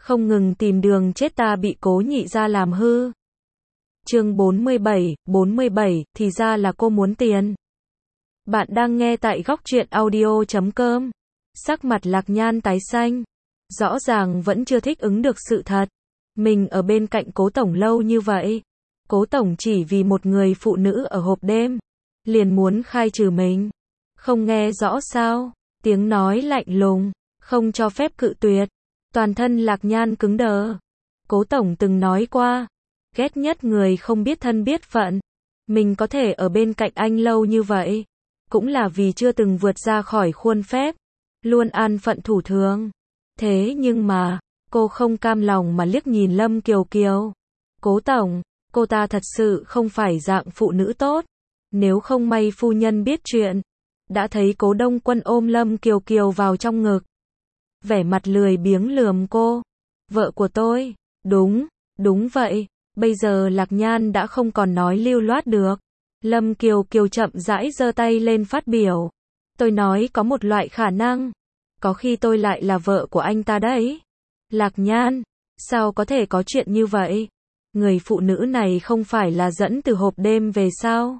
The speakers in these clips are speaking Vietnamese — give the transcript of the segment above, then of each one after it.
không ngừng tìm đường chết ta bị Cố nhị gia làm hư. Chương 47, thì ra là cô muốn tiền. Bạn đang nghe tại góc truyện audio.com. Sắc mặt Lạc Nhan tái xanh. Rõ ràng vẫn chưa thích ứng được sự thật. Mình ở bên cạnh Cố tổng lâu như vậy. Cố tổng chỉ vì một người phụ nữ ở hộp đêm. Liền muốn khai trừ mình. Không nghe rõ sao? Tiếng nói lạnh lùng. Không cho phép cự tuyệt. Toàn thân Lạc Nhan cứng đờ. Cố tổng từng nói qua. Ghét nhất người không biết thân biết phận. Mình có thể ở bên cạnh anh lâu như vậy. Cũng là vì chưa từng vượt ra khỏi khuôn phép. Luôn an phận thủ thường. Thế nhưng mà, cô không cam lòng mà liếc nhìn Lâm Kiều Kiều. Cố tổng, cô ta thật sự không phải dạng phụ nữ tốt. Nếu không may phu nhân biết chuyện. Đã thấy Cố Đông Quân ôm Lâm Kiều Kiều vào trong ngực. Vẻ mặt lười biếng lườm cô. Vợ của tôi. Đúng vậy. Bây giờ Lạc Nhan đã không còn nói lưu loát được. Lâm Kiều Kiều chậm rãi giơ tay lên phát biểu. Tôi nói có một loại khả năng. Có khi tôi lại là vợ của anh ta đấy. Lạc Nhan, sao có thể có chuyện như vậy? Người phụ nữ này không phải là dẫn từ hộp đêm về sao?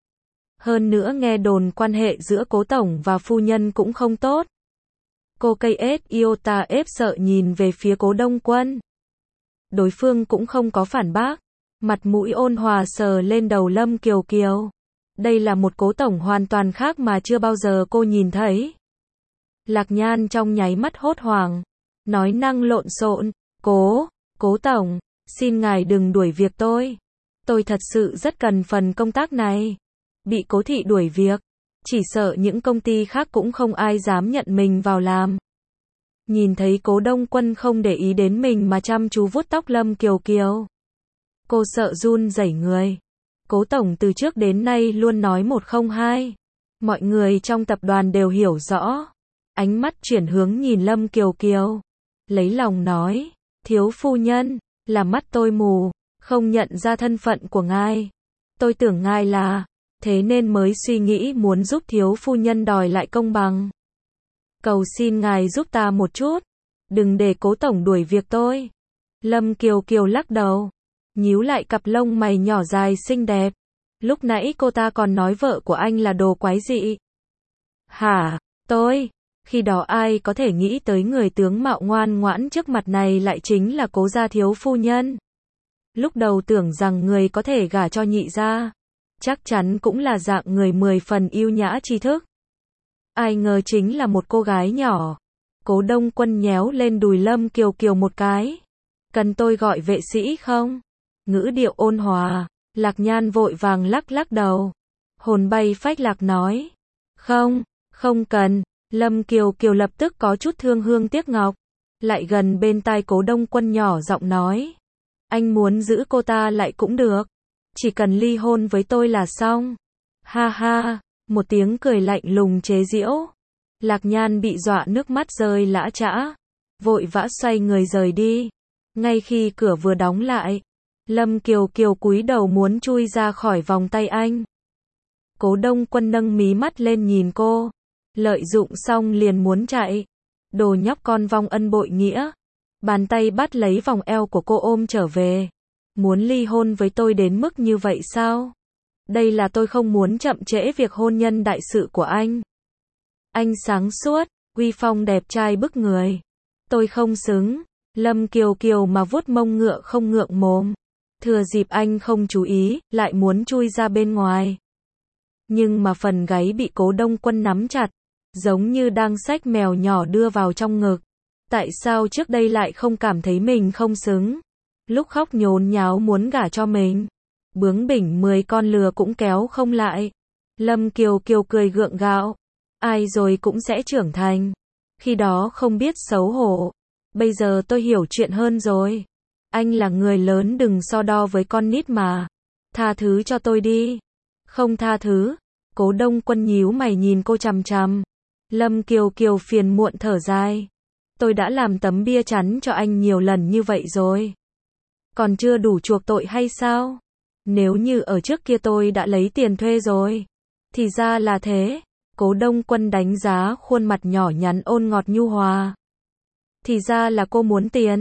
Hơn nữa nghe đồn quan hệ giữa Cố tổng và phu nhân cũng không tốt. Cô KS Iota ép sợ nhìn về phía Cố Đông Quân. Đối phương cũng không có phản bác. Mặt mũi ôn hòa sờ lên đầu Lâm Kiều Kiều. Đây là một Cố tổng hoàn toàn khác mà chưa bao giờ cô nhìn thấy. Lạc Nhan trong nháy mắt hốt hoảng. Nói năng lộn xộn. Cố tổng, xin ngài đừng đuổi việc tôi. Tôi thật sự rất cần phần công tác này. Bị Cố thị đuổi việc. Chỉ sợ những công ty khác cũng không ai dám nhận mình vào làm. Nhìn thấy Cố Đông Quân không để ý đến mình mà chăm chú vuốt tóc Lâm Kiều Kiều. Cô sợ run rẩy người. Cố tổng từ trước đến nay luôn nói một không hai. Mọi người trong tập đoàn đều hiểu rõ. Ánh mắt chuyển hướng nhìn Lâm Kiều Kiều. Lấy lòng nói. Thiếu phu nhân, là mắt tôi mù, không nhận ra thân phận của ngài. Tôi tưởng ngài là, thế nên mới suy nghĩ muốn giúp thiếu phu nhân đòi lại công bằng. Cầu xin ngài giúp ta một chút. Đừng để Cố tổng đuổi việc tôi. Lâm Kiều Kiều lắc đầu. Nhíu lại cặp lông mày nhỏ dài xinh đẹp. Lúc nãy cô ta còn nói vợ của anh là đồ quái dị. Hả, tôi? Khi đó ai có thể nghĩ tới người tướng mạo ngoan ngoãn trước mặt này lại chính là Cố gia thiếu phu nhân. Lúc đầu tưởng rằng người có thể gả cho nhị gia. Chắc chắn cũng là dạng người 10 phần yêu nhã tri thức. Ai ngờ chính là một cô gái nhỏ. Cố Đông Quân nhéo lên đùi Lâm Kiều Kiều một cái. Cần tôi gọi vệ sĩ không? Ngữ điệu ôn hòa. Lạc Nhan vội vàng lắc đầu. Hồn bay phách lạc nói. Không cần. Lâm Kiều Kiều lập tức có chút thương hương tiếc ngọc. Lại gần bên tai Cố Đông Quân nhỏ giọng nói. Anh muốn giữ cô ta lại cũng được. Chỉ cần ly hôn với tôi là xong. Ha ha, một tiếng cười lạnh lùng chế giễu. Lạc Nhan bị dọa nước mắt rơi lã chã. Vội vã xoay người rời đi. Ngay khi cửa vừa đóng lại. Lâm Kiều Kiều cúi đầu muốn chui ra khỏi vòng tay anh. Cố Đông Quân nâng mí mắt lên nhìn cô. Lợi dụng xong liền muốn chạy. Đồ nhóc con vong ân bội nghĩa. Bàn tay bắt lấy vòng eo của cô ôm trở về. Muốn ly hôn với tôi đến mức như vậy sao? Đây là tôi không muốn chậm trễ việc hôn nhân đại sự của anh. Anh sáng suốt, uy phong đẹp trai bức người. Tôi không xứng. Lâm Kiều Kiều mà vuốt mông ngựa không ngượng mồm. Thừa dịp anh không chú ý, lại muốn chui ra bên ngoài. Nhưng mà phần gáy bị Cố Đông Quân nắm chặt. Giống như đang xách mèo nhỏ đưa vào trong ngực. Tại sao trước đây lại không cảm thấy mình không xứng? Lúc khóc nhốn nháo muốn gả cho mình. Bướng bỉnh 10 con lừa cũng kéo không lại. Lâm Kiều Kiều cười gượng gạo. Ai rồi cũng sẽ trưởng thành. Khi đó không biết xấu hổ. Bây giờ tôi hiểu chuyện hơn rồi. Anh là người lớn đừng so đo với con nít mà. Tha thứ cho tôi đi. Không tha thứ. Cố Đông Quân nhíu mày nhìn cô chằm chằm. Lâm Kiều Kiều phiền muộn thở dài. Tôi đã làm tấm bia chắn cho anh nhiều lần như vậy rồi. Còn chưa đủ chuộc tội hay sao? Nếu như ở trước kia tôi đã lấy tiền thuê rồi. Thì ra là thế. Cố Đông Quân đánh giá khuôn mặt nhỏ nhắn ôn ngọt nhu hòa. Thì ra là cô muốn tiền.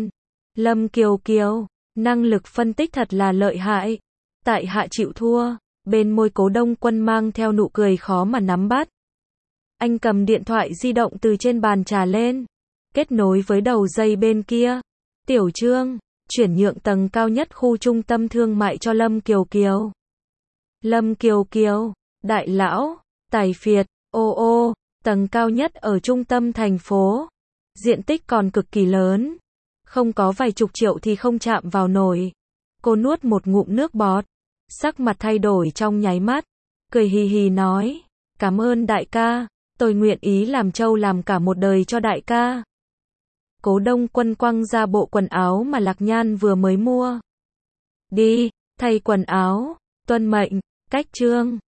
Lâm Kiều Kiều, năng lực phân tích thật là lợi hại. Tại hạ chịu thua. Bên môi Cố Đông Quân mang theo nụ cười khó mà nắm bắt. Anh cầm điện thoại di động từ trên bàn trà lên, kết nối với đầu dây bên kia. Tiểu Trương, chuyển nhượng tầng cao nhất khu trung tâm thương mại cho Lâm Kiều Kiều. Lâm Kiều Kiều, đại lão, tài phiệt, ô, tầng cao nhất ở trung tâm thành phố. Diện tích còn cực kỳ lớn. Không có vài chục triệu thì không chạm vào nổi. Cô nuốt một ngụm nước bọt, sắc mặt thay đổi trong nháy mắt, cười hì hì nói, cảm ơn đại ca, tôi nguyện ý làm trâu làm cả một đời cho đại ca. Cố Đông Quân quăng ra bộ quần áo mà Lạc Nhan vừa mới mua. Đi, thay quần áo, tuân mệnh, cách chương.